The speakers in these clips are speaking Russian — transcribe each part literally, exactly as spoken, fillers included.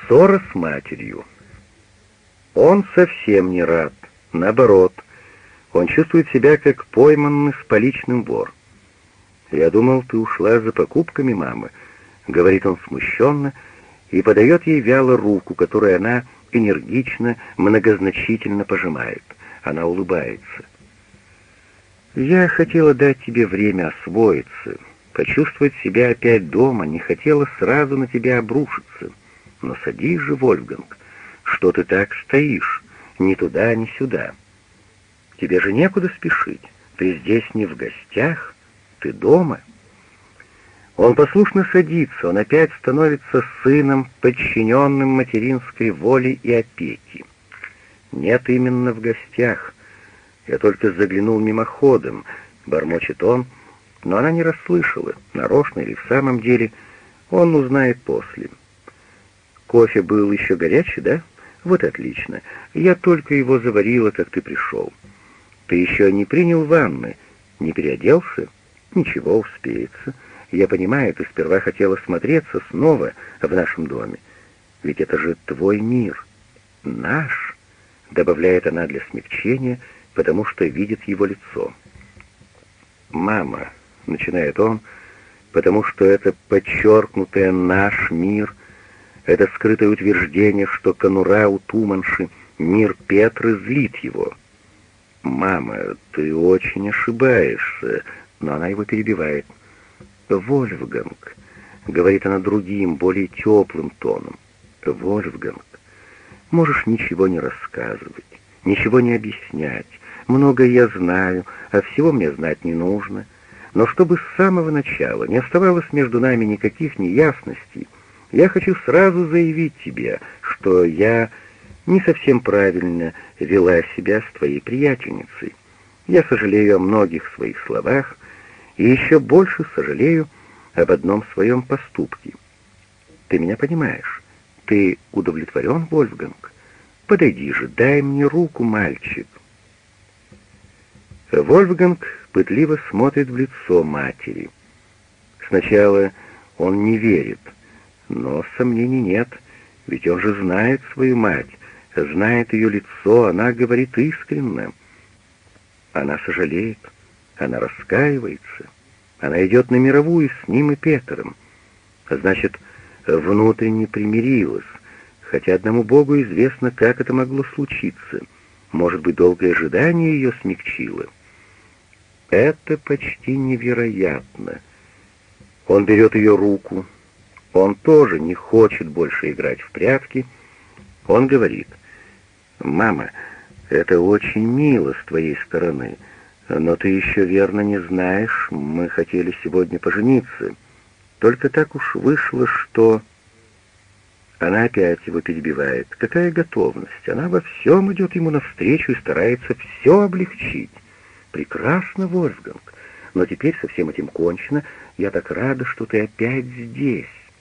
Ссора с матерью. Он совсем не рад. Наоборот, он чувствует себя как пойманный с поличным вор. «Я думал, ты ушла за покупками, мама», — говорит он смущенно, и подает ей вяло руку, которую она энергично, многозначительно пожимает. Она улыбается. «Я хотела дать тебе время освоиться, почувствовать себя опять дома, не хотела сразу на тебя обрушиться. Но садись же, Вольфганг, что ты так стоишь, ни туда, ни сюда? Тебе же некуда спешить, ты здесь не в гостях, ты дома». Он послушно садится, он опять становится сыном, подчиненным материнской воле и опеки. «Нет, именно в гостях. Я только заглянул мимоходом», — бормочет он, но она не расслышала, нарочно или в самом деле, он узнает после. «Кофе был еще горячий, да? Вот отлично. Я только его заварила, как ты пришел. Ты еще не принял ванны, не переоделся? Ничего, успеется. Я понимаю, ты сперва хотела смотреться снова в нашем доме. Ведь это же твой мир. Наш», — добавляет она для смягчения, потому что видит его лицо. «Мама», — начинает он, потому что это подчеркнутое «наш мир», это скрытое утверждение, что конура у Туманши, мир Петры, злит его. «Мама, ты очень ошибаешься», но она его перебивает. «Вольфганг», — говорит она другим, более теплым тоном, — «Вольфганг, можешь ничего не рассказывать, ничего не объяснять. Многое я знаю, а всего мне знать не нужно. Но чтобы с самого начала не оставалось между нами никаких неясностей, я хочу сразу заявить тебе, что я не совсем правильно вела себя с твоей приятельницей. Я сожалею о многих своих словах и еще больше сожалею об одном своем поступке. Ты меня понимаешь? Ты удовлетворен, Вольфганг? Подойди же, дай мне руку, мальчик». Вольфганг пытливо смотрит в лицо матери. Сначала он не верит, но сомнений нет, ведь он же знает свою мать, знает ее лицо, она говорит искренне. Она сожалеет, она раскаивается, она идет на мировую с ним и Петром. Значит, внутренне примирилась, хотя одному Богу известно, как это могло случиться. Может быть, долгое ожидание ее смягчило. Это почти невероятно. Он берет ее руку. Он тоже не хочет больше играть в прятки. Он говорит: «Мама, это очень мило с твоей стороны, но ты еще верно не знаешь, мы хотели сегодня пожениться. Только так уж вышло, что...» Она опять его перебивает. Какая готовность! Она во всем идет ему навстречу и старается все облегчить. «Прекрасно, Вольфганг, но теперь со всем этим кончено. Я так рада, что ты опять здесь».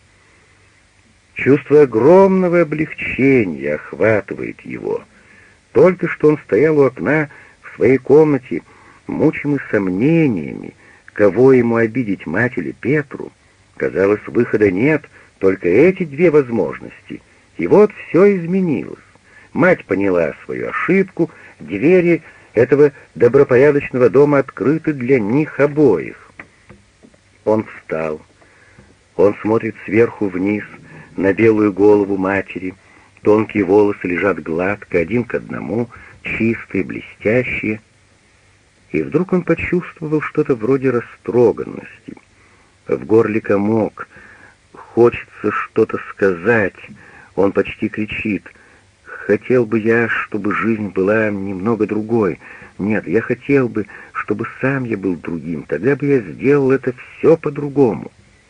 Чувство огромного облегчения охватывает его. Только что он стоял у окна в своей комнате, мучимый сомнениями, кого ему обидеть, мать или Петру. Казалось, выхода нет, только эти две возможности. И вот все изменилось. Мать поняла свою ошибку, двери этого добропорядочного дома открыты для них обоих. Он встал. Он смотрит сверху вниз на белую голову матери. Тонкие волосы лежат гладко, один к одному, чистые, блестящие. И вдруг он почувствовал что-то вроде растроганности. В горле комок. Хочется что-то сказать. Он почти кричит: «Хотел бы я, чтобы жизнь была немного другой. Нет, я хотел бы, чтобы сам я был другим. Тогда бы я сделал это все по-другому».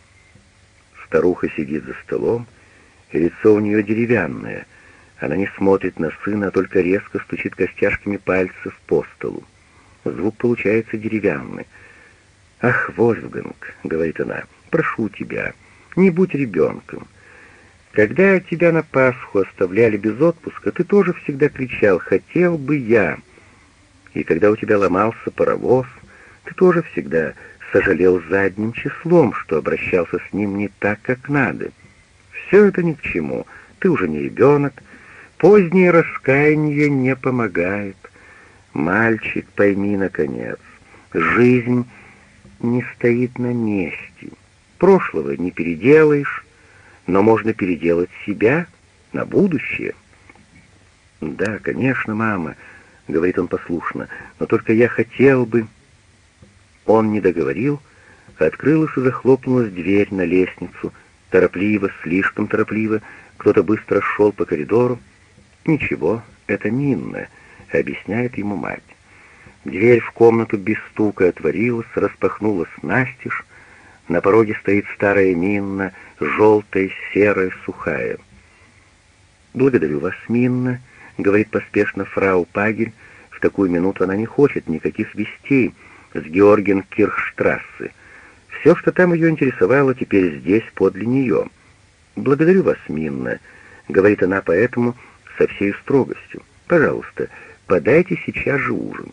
Старуха сидит за столом, и лицо у нее деревянное. Она не смотрит на сына, а только резко стучит костяшками пальцев по столу. Звук получается деревянный. «Ах, Вольфганг», — говорит она, — «прошу тебя, не будь ребенком. Когда тебя на Пасху оставляли без отпуска, ты тоже всегда кричал: «Хотел бы я». И когда у тебя ломался паровоз, ты тоже всегда сожалел задним числом, что обращался с ним не так, как надо. Все это ни к чему. Ты уже не ребенок. Позднее раскаяние не помогает. Мальчик, пойми, наконец, жизнь не стоит на месте. Прошлого не переделаешь, но можно переделать себя на будущее. «Да, конечно, мама», — говорит он послушно, — «но только я хотел бы...» Он не договорил, открылась и захлопнулась дверь на лестницу. Торопливо, слишком торопливо, кто-то быстро шел по коридору. «Ничего, это Минна», — объясняет ему мать. Дверь в комнату без стука отворилась, распахнулась настежь. На пороге стоит старая Минна, желтая, серая, сухая. «Благодарю вас, Минна», — говорит поспешно фрау Пагель. В такую минуту она не хочет никаких вестей с Георгенкирхштрассе. Все, что там ее интересовало, теперь здесь, подле нее. «Благодарю вас, Минна», — говорит она поэтому со всей строгостью. «Пожалуйста, подайте сейчас же ужин».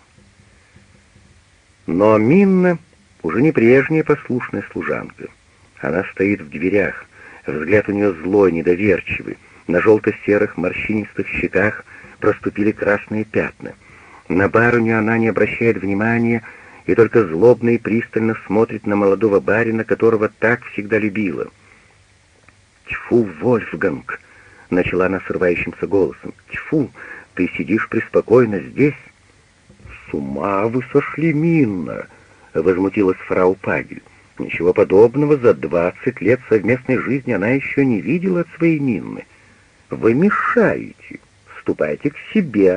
Но Минна уже не прежняя послушная служанка. Она стоит в дверях, взгляд у нее злой, недоверчивый. На желто-серых морщинистых щеках проступили красные пятна. На барыню она не обращает внимания и только злобно и пристально смотрит на молодого барина, которого так всегда любила. «Тьфу, Вольфганг!» — начала она срывающимся голосом. «Тьфу, ты сидишь преспокойно здесь?» «С ума вы сошли, Минна!» — возмутилась фрау Пагель. Ничего подобного за двадцать лет совместной жизни она еще не видела от своей Минны. «Вы мешаете. Ступайте к себе».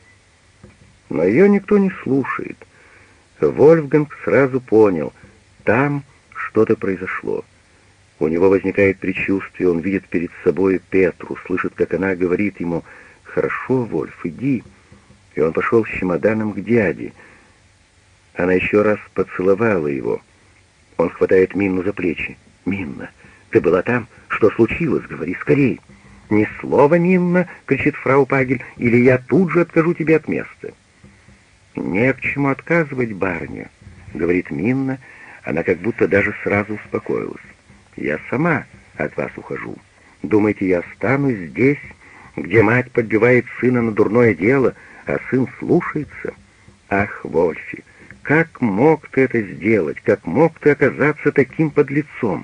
Но ее никто не слушает. Вольфганг сразу понял, там что-то произошло. У него возникает предчувствие, он видит перед собой Петру, слышит, как она говорит ему: «Хорошо, Вольф, иди». И он пошел с чемоданом к дяде. Она еще раз поцеловала его. Он хватает Минну за плечи. «Минна, ты была там? Что случилось? Говори скорей». «Ни слова, Минна!» — кричит фрау Пагель, — «или я тут же откажу тебе от места». «Не к чему отказывать, барыня», — говорит Минна. Она как будто даже сразу успокоилась. «Я сама от вас ухожу. Думаете, я останусь здесь, где мать подбивает сына на дурное дело, а сын слушается? Ах, Вольфи, как мог ты это сделать? Как мог ты оказаться таким подлецом?»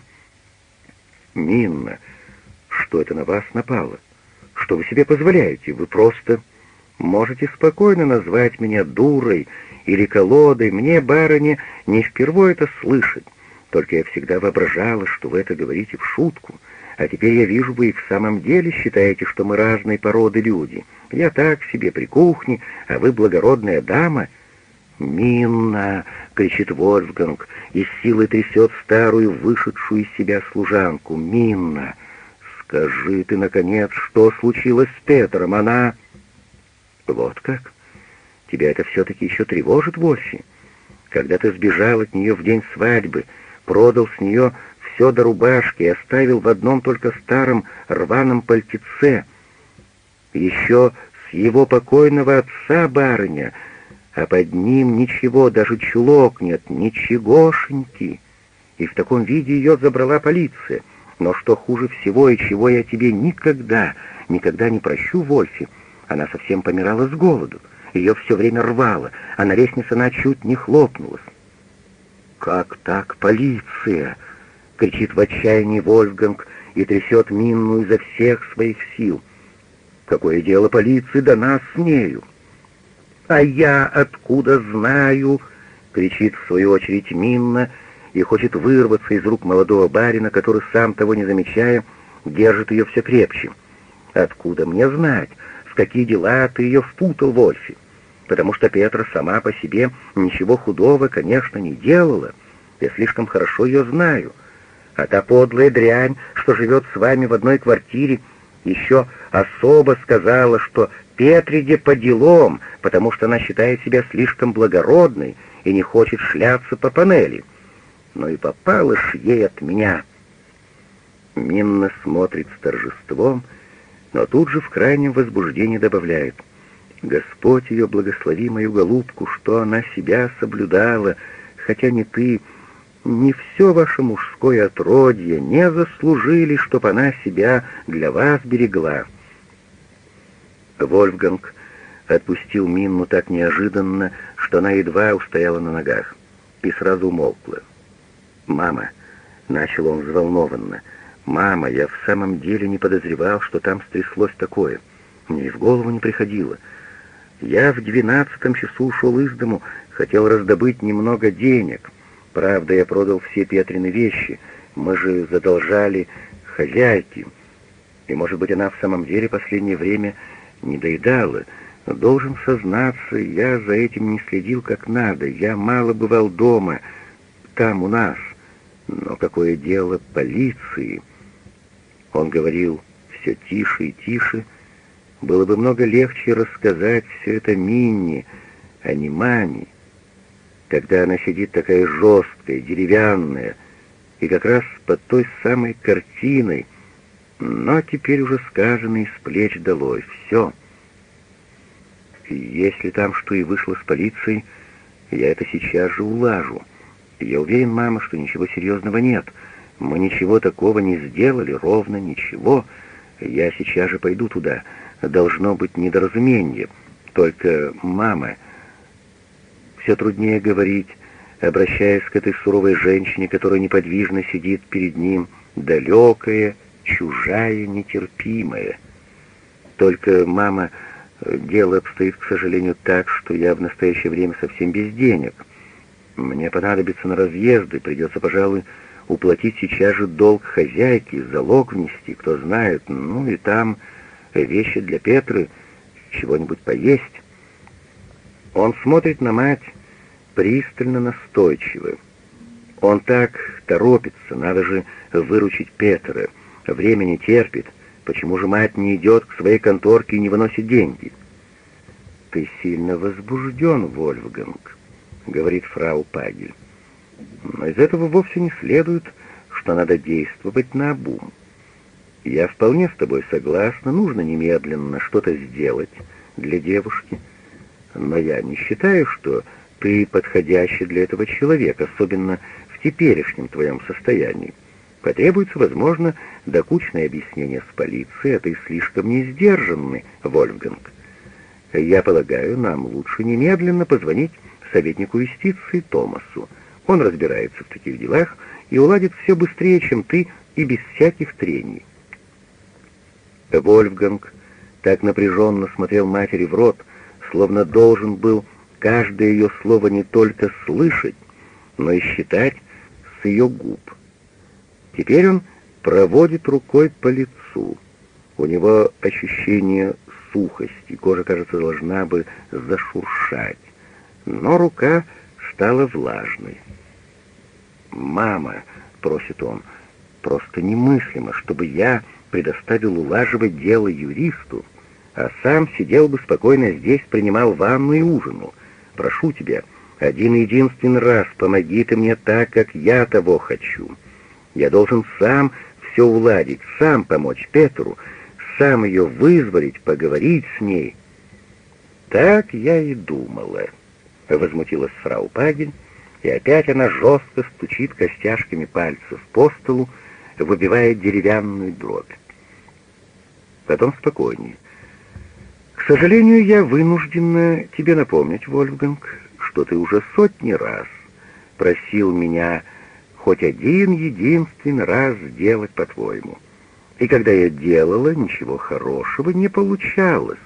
«Минна, что это на вас напало? Что вы себе позволяете? Вы просто можете спокойно назвать меня дурой или колодой. Мне, барыня, не впервые это слышать. Только я всегда воображала, что вы это говорите в шутку. А теперь я вижу, вы и в самом деле считаете, что мы разной породы люди. Я так себе при кухне, а вы благородная дама». «Минна!» — кричит Вольфганг и с силой трясет старую, вышедшую из себя служанку. «Минна! Скажи ты, наконец, что случилось с Петром? Она...» «Вот как? Тебя это все-таки еще тревожит, Вольфи? Когда ты сбежал от нее в день свадьбы, продал с нее все до рубашки и оставил в одном только старом рваном пальтеце, еще с его покойного отца, барыня, а под ним ничего, даже чулок нет, ничегошеньки. И в таком виде ее забрала полиция. Но что хуже всего, и чего я тебе никогда, никогда не прощу, Вольфи, она совсем помирала с голоду. Ее все время рвало, а на лестнице она чуть не хлопнулась. «Как так, полиция?» — кричит в отчаянии Вольфганг и трясет Минну изо всех своих сил. «Какое дело полиции до нас с нею?» «А я откуда знаю?» — кричит в свою очередь Минна и хочет вырваться из рук молодого барина, который, сам того не замечая, держит ее все крепче. «Откуда мне знать, в какие дела ты ее впутал, Вольфи? Потому что Петра сама по себе ничего худого, конечно, не делала. Я слишком хорошо ее знаю. А та подлая дрянь, что живет с вами в одной квартире, еще особо сказала, что Петриде по делам, потому что она считает себя слишком благородной и не хочет шляться по панели. Но и попало ж ей от меня». Минна смотрит с торжеством, но тут же в крайнем возбуждении добавляет: «Господь ее благослови, мою голубку, что она себя соблюдала, хотя ни ты, Не все ваше мужское отродье не заслужили, чтоб она себя для вас берегла». Вольфганг отпустил Минну так неожиданно, что она едва устояла на ногах, и сразу умолкла. «Мама», — начал он взволнованно, — «мама, я в самом деле не подозревал, что там стряслось такое. Мне и в голову не приходило. Я в двенадцатом часу ушел из дому, хотел раздобыть немного денег. Правда, я продал все Петрины вещи, мы же задолжали хозяйке. И, может быть, она в самом деле последнее время не доедала. Должен сознаться, я за этим не следил как надо. Я мало бывал дома, там у нас. Но какое дело полиции?» Он говорил все тише и тише. Было бы много легче рассказать все это Минне, а не маме, когда она сидит такая жесткая, деревянная, и как раз под той самой картиной, но теперь уже сказано из плеч долой. Все. И если там что и вышло с полицией, я это сейчас же улажу. Я уверен, мама, что ничего серьезного нет. Мы ничего такого не сделали, ровно ничего. Я сейчас же пойду туда. Должно быть недоразумение. Только, мама, все труднее говорить, обращаясь к этой суровой женщине, которая неподвижно сидит перед ним, далекая, чужая, нетерпимая. Только, мама, дело обстоит, к сожалению, так, что я в настоящее время совсем без денег. Мне понадобится на разъезды, придется, пожалуй, уплатить сейчас же долг хозяйки, залог внести, кто знает, ну и там вещи для Петры, чего-нибудь поесть. Он смотрит на мать пристально, настойчиво. Он так торопится, надо же выручить Петра. Время не терпит. Почему же мать не идет к своей конторке и не выносит деньги? «Ты сильно возбужден, Вольфганг», — говорит фрау Пагель. «Но из этого вовсе не следует, что надо действовать наобум. Я вполне с тобой согласна, нужно немедленно что-то сделать для девушки. Но я не считаю, что ты подходящий для этого человек, особенно в теперешнем твоем состоянии. Потребуется, возможно, докучное объяснение с полицией, а ты слишком не сдержанный, Вольфганг. Я полагаю, нам лучше немедленно позвонить советнику юстиции Томасу. Он разбирается в таких делах и уладит все быстрее, чем ты, и без всяких трений». Вольфганг так напряженно смотрел матери в рот, словно должен был каждое ее слово не только слышать, но и считать с ее губ. Теперь он проводит рукой по лицу. У него ощущение сухости, кожа, кажется, должна бы зашуршать, но рука стала влажной. «Мама», — просит он, — «просто немыслимо, чтобы я предоставил улаживать дело юристу, а сам сидел бы спокойно здесь, принимал ванну и ужинал. Прошу тебя, один единственный раз помоги ты мне так, как я того хочу. Я должен сам все уладить, сам помочь Петру, сам ее вызволить, поговорить с ней». «Так я и думала», — возмутилась фрау Пагель, и опять она жестко стучит костяшками пальцев по столу, выбивая деревянную дробь. Потом спокойнее. «К сожалению, я вынуждена тебе напомнить, Вольфганг, что ты уже сотни раз просил меня хоть один единственный раз сделать по-твоему. И когда я делала, ничего хорошего не получалось.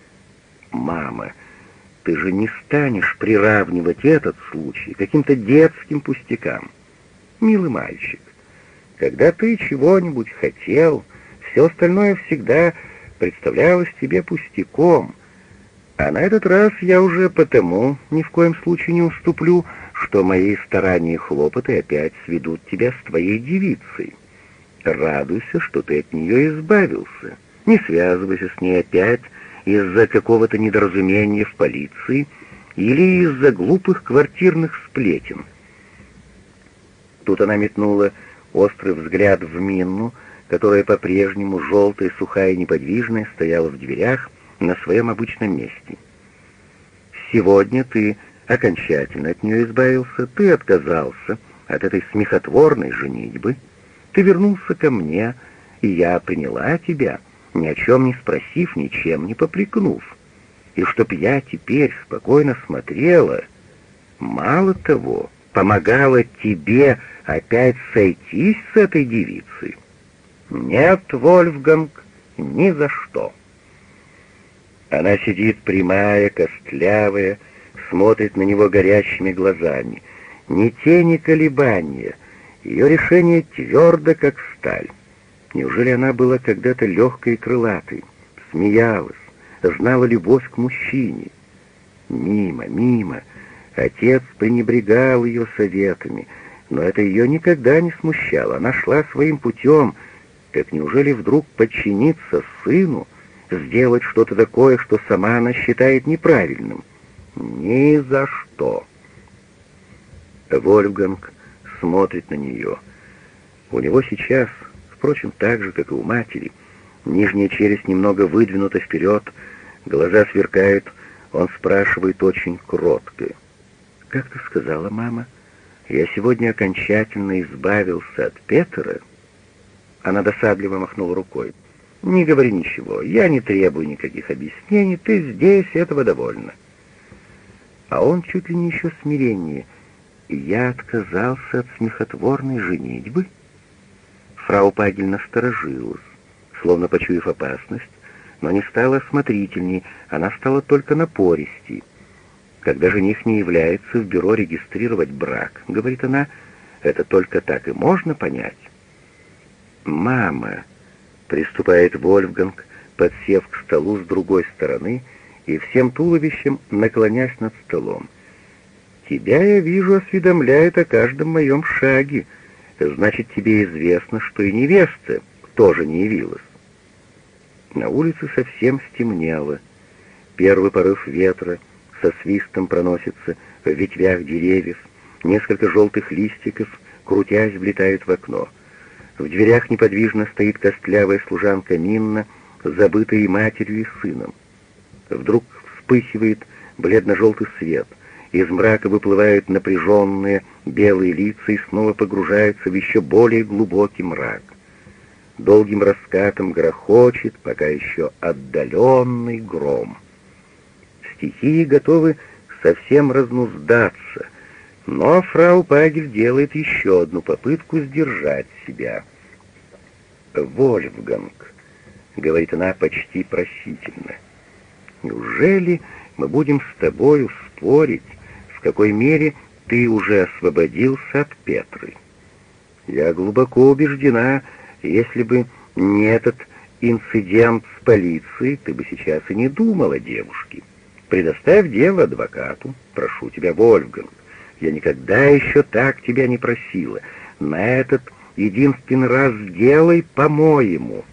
Мама, ты же не станешь приравнивать этот случай к каким-то детским пустякам. Милый мальчик, когда ты чего-нибудь хотел, все остальное всегда представлялось тебе пустяком. А на этот раз я уже потому ни в коем случае не уступлю, что мои старания и хлопоты опять сведут тебя с твоей девицей. Радуйся, что ты от нее избавился. Не связывайся с ней опять из-за какого-то недоразумения в полиции или из-за глупых квартирных сплетен». Тут она метнула острый взгляд в Минну, которая по-прежнему, желтая, сухая и неподвижная, стояла в дверях на своем обычном месте. «Сегодня ты окончательно от нее избавился, ты отказался от этой смехотворной женитьбы. Ты вернулся ко мне, и я приняла тебя, ни о чем не спросив, ничем не попрекнув. И чтоб я теперь спокойно смотрела, мало того, помогала тебе опять сойтись с этой девицей. Нет, Вольфганг, ни за что. Она сидит прямая, костлявая, смотрит на него горящими глазами. Ни тени колебания, ее решение твердо, как сталь. Неужели она была когда-то легкой и крылатой, смеялась, знала любовь к мужчине? Мимо, мимо. Отец пренебрегал ее советами, но это ее никогда не смущало. Она шла своим путем. Так неужели вдруг подчиниться сыну, сделать что-то такое, что сама она считает неправильным? Ни за что. Вольфганг смотрит на нее. У него сейчас, впрочем, так же, как и у матери, нижняя челюсть немного выдвинута вперед, глаза сверкают, он спрашивает очень кротко. «Как ты сказала, мама, я сегодня окончательно избавился от Петера?» Она досадливо махнула рукой. «Не говори ничего, я не требую никаких объяснений, ты здесь, этого довольно». А он чуть ли не еще смиреннее. «Я отказался от смехотворной женитьбы?» Фрау Пагель насторожилась, словно почуяв опасность, но не стала осмотрительней, она стала только напористей. «Когда жених не является в бюро регистрировать брак, — говорит она, — это только так и можно понять». «Мама», — приступает Вольфганг, подсев к столу с другой стороны и всем туловищем наклонясь над столом, — «тебя, я вижу, осведомляют о каждом моем шаге. Значит, тебе известно, что и невеста тоже не явилась». На улице совсем стемнело. Первый порыв ветра со свистом проносится в ветвях деревьев, несколько желтых листиков, крутясь, влетают в окно. В дверях неподвижно стоит костлявая служанка Минна, забытая и матерью, и сыном. Вдруг вспыхивает бледно-желтый свет, из мрака выплывают напряженные белые лица и снова погружаются в еще более глубокий мрак. Долгим раскатом грохочет, пока еще отдаленный гром. Стихии готовы совсем разнуздаться, но фрау Пагель делает еще одну попытку сдержать себя. «Вольфганг», — говорит она почти просительно, — «неужели мы будем с тобою спорить, в какой мере ты уже освободился от Петры? Я глубоко убеждена, если бы не этот инцидент с полицией, ты бы сейчас и не думал о девушке. Предоставь дело адвокату, прошу тебя, Вольфганг. Я никогда еще так тебя не просила. На этот единственный раз сделай по-моему».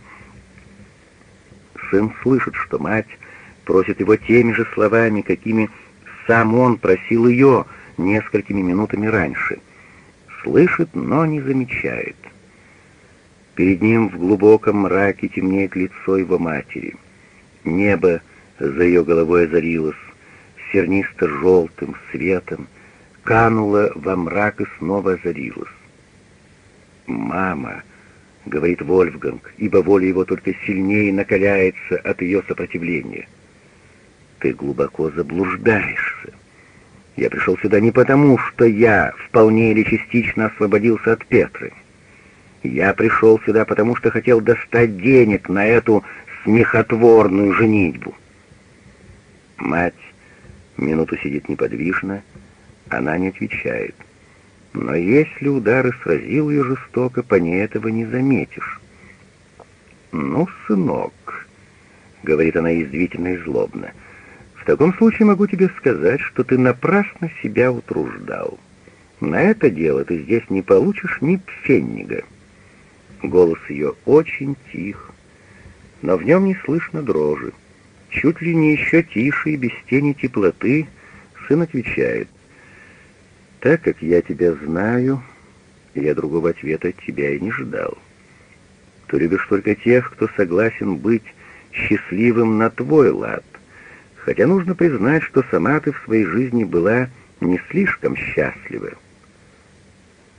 Сын слышит, что мать просит его теми же словами, какими сам он просил ее несколькими минутами раньше. Слышит, но не замечает. Перед ним в глубоком мраке темнеет лицо его матери. Небо за ее головой озарилось сернисто-желтым светом, кануло во мрак и снова озарилось. «Мама», — говорит Вольфганг, ибо воля его только сильнее накаляется от ее сопротивления, — «ты глубоко заблуждаешься. Я пришел сюда не потому, что я вполне или частично освободился от Петры. Я пришел сюда потому, что хотел достать денег на эту смехотворную женитьбу». Мать минуту сидит неподвижно, она не отвечает. Но если удар и сразил ее жестоко, по ней этого не заметишь. «Ну, сынок», — говорит она язвительно и злобно, — «в таком случае могу тебе сказать, что ты напрасно себя утруждал. На это дело ты здесь не получишь ни пфеннига». Голос ее очень тих, но в нем не слышно дрожи. Чуть ли не еще тише и без тени теплоты сын отвечает: «Так как я тебя знаю, я другого ответа от тебя и не ждал. Ты любишь только тех, кто согласен быть счастливым на твой лад, хотя нужно признать, что сама ты в своей жизни была не слишком счастлива».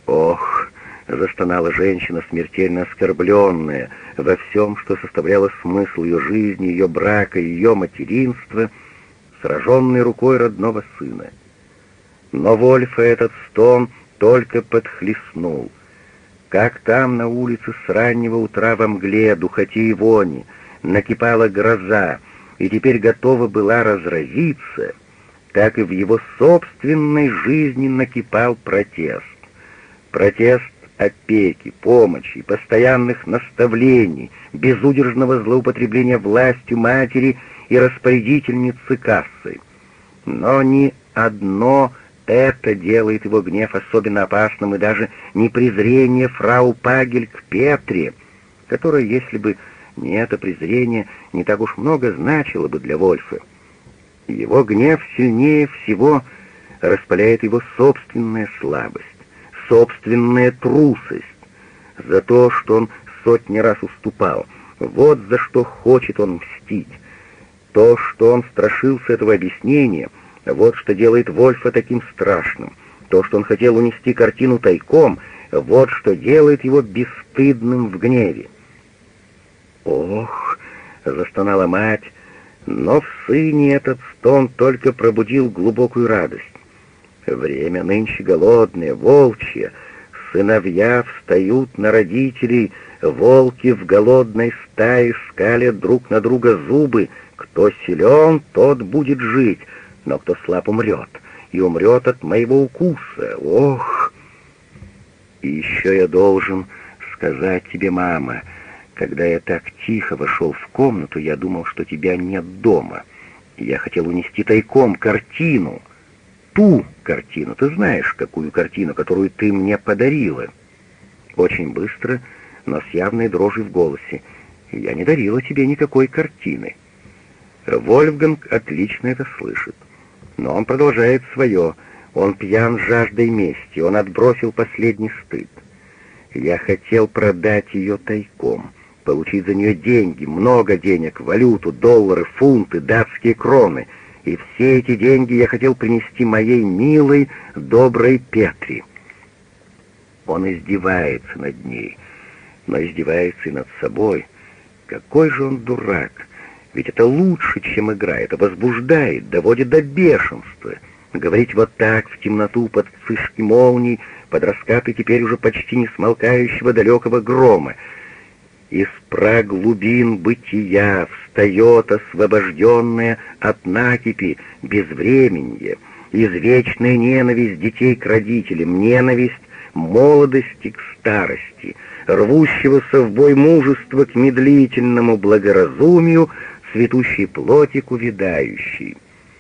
«Ох!» — застонала женщина, смертельно оскорбленная во всем, что составляло смысл ее жизни, ее брака, ее материнства, сраженной рукой родного сына. Но Вольфа этот стон только подхлестнул. Как там на улице с раннего утра во мгле, духоте и вони накипала гроза и теперь готова была разразиться, так и в его собственной жизни накипал протест. Протест опеки, помощи, постоянных наставлений, безудержного злоупотребления властью матери и распорядительницы кассы. Но ни одно это делает его гнев особенно опасным, и даже не презрение фрау Пагель к Петре, которое, если бы не это презрение, не так уж много значило бы для Вольфа. Его гнев сильнее всего распаляет его собственная слабость, собственная трусость, за то, что он сотни раз уступал. Вот за что хочет он мстить. То, что он страшился этого объяснения, вот что делает Вольфа таким страшным. То, что он хотел унести картину тайком, вот что делает его бесстыдным в гневе. «Ох!» — застонала мать, но в сыне этот стон только пробудил глубокую радость. Время нынче голодное, волчье, сыновья встают на родителей, волки в голодной стае скалят друг на друга зубы. Кто силен, тот будет жить, но кто слаб, умрет, и умрет от моего укуса. Ох! И еще я должен сказать тебе, мама, когда я так тихо вошел в комнату, я думал, что тебя нет дома. Я хотел унести тайком картину. Ту картину, ты знаешь, какую картину, которую ты мне подарила. Очень быстро, но с явной дрожью в голосе. Я не дарила тебе никакой картины. Вольфганг отлично это слышит. Но он продолжает свое. Он пьян жаждой мести, он отбросил последний стыд. Я хотел продать ее тайком, получить за нее деньги, много денег, валюту, доллары, фунты, датские кроны. И все эти деньги я хотел принести моей милой, доброй Петре. Он издевается над ней, но издевается и над собой. Какой же он дурак! Ведь это лучше, чем игра, это возбуждает, доводит до бешенства. Говорить вот так в темноту под вспышки молний, под раскаты теперь уже почти не смолкающего далекого грома. Из праглубин бытия встает освобожденная от накипи безвременье, извечная ненависть детей к родителям, ненависть молодости к старости, рвущегося в бой мужества к медлительному благоразумию, цветущей плоти к увядающей.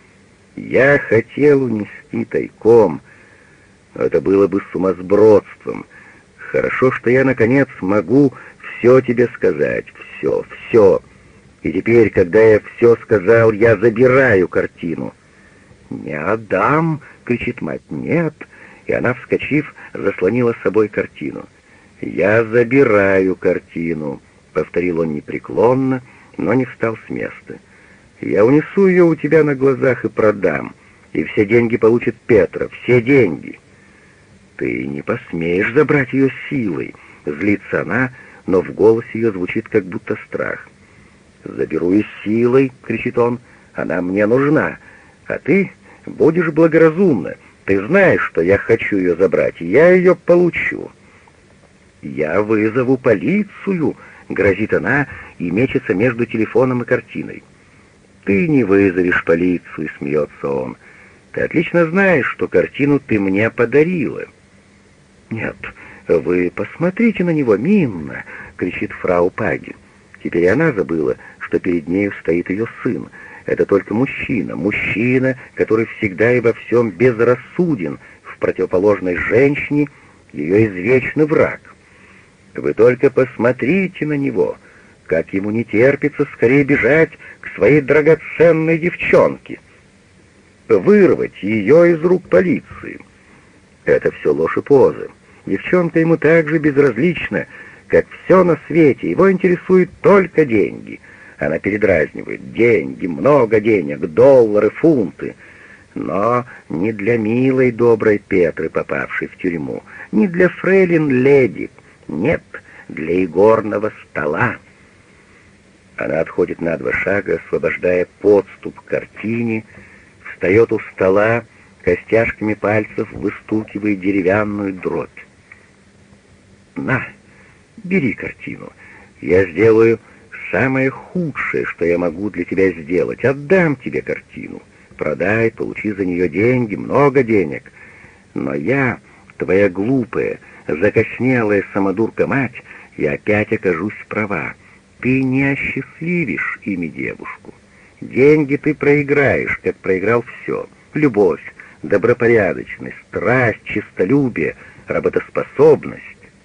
Я хотел унести тайком, но это было бы сумасбродством. Хорошо, что я, наконец, могу все тебе сказать, все, все. И теперь, когда я все сказал, я забираю картину. «Не отдам!» — кричит мать. «Нет!» И она, вскочив, заслонила с собой картину. «Я забираю картину», — повторил он непреклонно, но не встал с места. «Я унесу ее у тебя на глазах и продам, и все деньги получит Петра, все деньги». «Ты не посмеешь забрать ее силой», — злится она, но в голосе ее звучит как будто страх. «Заберу и силой», — кричит он, — «она мне нужна, а ты будешь благоразумна. Ты знаешь, что я хочу ее забрать, и я ее получу». «Я вызову полицию», — грозит она и мечется между телефоном и картиной. «Ты не вызовешь полицию», — смеется он. «Ты отлично знаешь, что картину ты мне подарила». «Нет, вы посмотрите на него, Минна», — кричит фрау Паги. Теперь она забыла, что перед нею стоит ее сын. Это только мужчина, мужчина, который всегда и во всем безрассуден, в противоположной женщине, ее извечный враг. Вы только посмотрите на него, как ему не терпится скорее бежать к своей драгоценной девчонке, вырвать ее из рук полиции. Это все ложь и позы. Девчонка ему так же безразлична, как все на свете, его интересуют только деньги. Она передразнивает: деньги, много денег, доллары, фунты. Но не для милой доброй Петры, попавшей в тюрьму, не для фрейлин-леди, нет, для игорного стола. Она отходит на два шага, освобождая подступ к картине, встает у стола, костяшками пальцев выстукивая деревянную дробь. «На, бери картину. Я сделаю самое худшее, что я могу для тебя сделать. Отдам тебе картину. Продай, получи за нее деньги, много денег. Но я, твоя глупая, закоснелая самодурка-мать, я опять окажусь права. Ты не осчастливишь ими девушку. Деньги ты проиграешь, как проиграл все. Любовь, добропорядочность, страсть, честолюбие, работоспособность».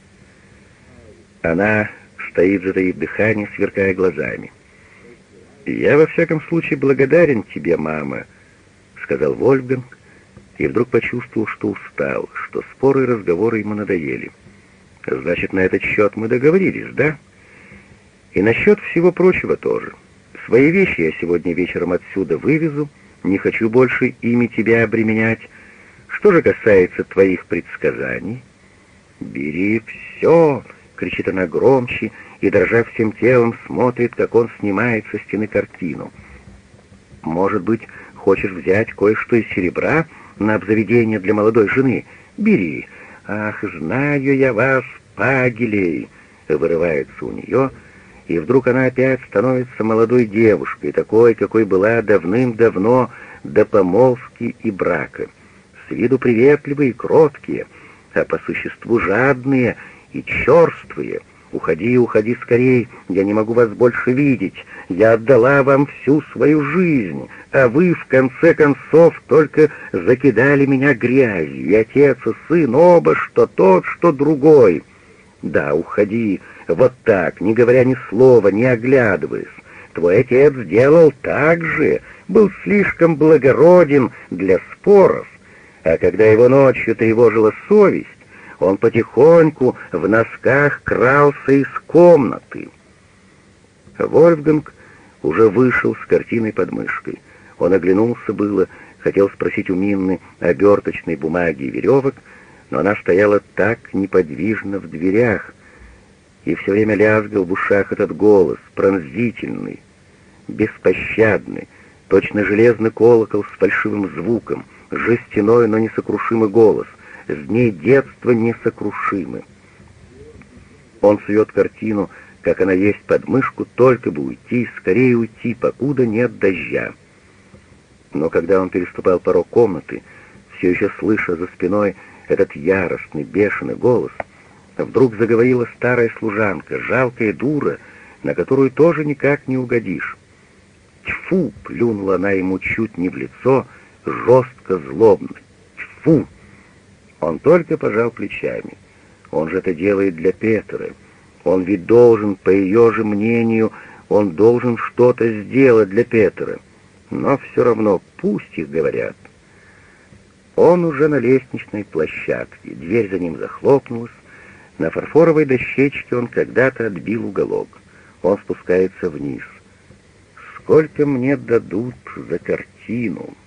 Она стоит, затаив дыхание, сверкая глазами. «Я, во всяком случае, благодарен тебе, мама», — сказал Вольфганг, и вдруг почувствовал, что устал, что споры и разговоры ему надоели. «Значит, на этот счет мы договорились, да? И насчет всего прочего тоже. Свои вещи я сегодня вечером отсюда вывезу, не хочу больше ими тебя обременять. Что же касается твоих предсказаний, бери все», — кричит она громче, и, дрожа всем телом, смотрит, как он снимает со стены картину. «Может быть, хочешь взять кое-что из серебра на обзаведение для молодой жены? Бери. Ах, знаю я вас, пагелей!» Вырывается у нее, и вдруг она опять становится молодой девушкой, такой, какой была давным-давно до помолвки и брака. С виду приветливые и кроткие, а по существу жадные и черствые. «Уходи, уходи скорей, я не могу вас больше видеть. Я отдала вам всю свою жизнь, а вы, в конце концов, только закидали меня грязью, и отец и сын оба, что тот, что другой. Да, уходи, вот так, не говоря ни слова, не оглядываясь. Твой отец делал так же, был слишком благороден для споров, а когда его ночью тревожила совесть, он потихоньку в носках крался из комнаты». Вольфганг уже вышел с картиной под мышкой. Он оглянулся было, хотел спросить у Минны оберточной бумаги и веревок, но она стояла так неподвижно в дверях, и все время лязгал в ушах этот голос, пронзительный, беспощадный, точно железный колокол с фальшивым звуком, жестяной, но несокрушимый голос, с дней детства несокрушимы. Он сует картину, как она есть, под мышку, только бы уйти, скорее уйти, покуда нет дождя. Но когда он переступал порог комнаты, все еще слыша за спиной этот яростный, бешеный голос, вдруг заговорила старая служанка, жалкая дура, на которую тоже никак не угодишь. «Тьфу!» — плюнула она ему чуть не в лицо, жестко, злобно. «Тьфу!» Он только пожал плечами. Он же это делает для Петры. Он ведь должен, по ее же мнению, он должен что-то сделать для Петры. Но все равно пусть их говорят. Он уже на лестничной площадке. Дверь за ним захлопнулась. На фарфоровой дощечке он когда-то отбил уголок. Он спускается вниз. «Сколько мне дадут за картину?»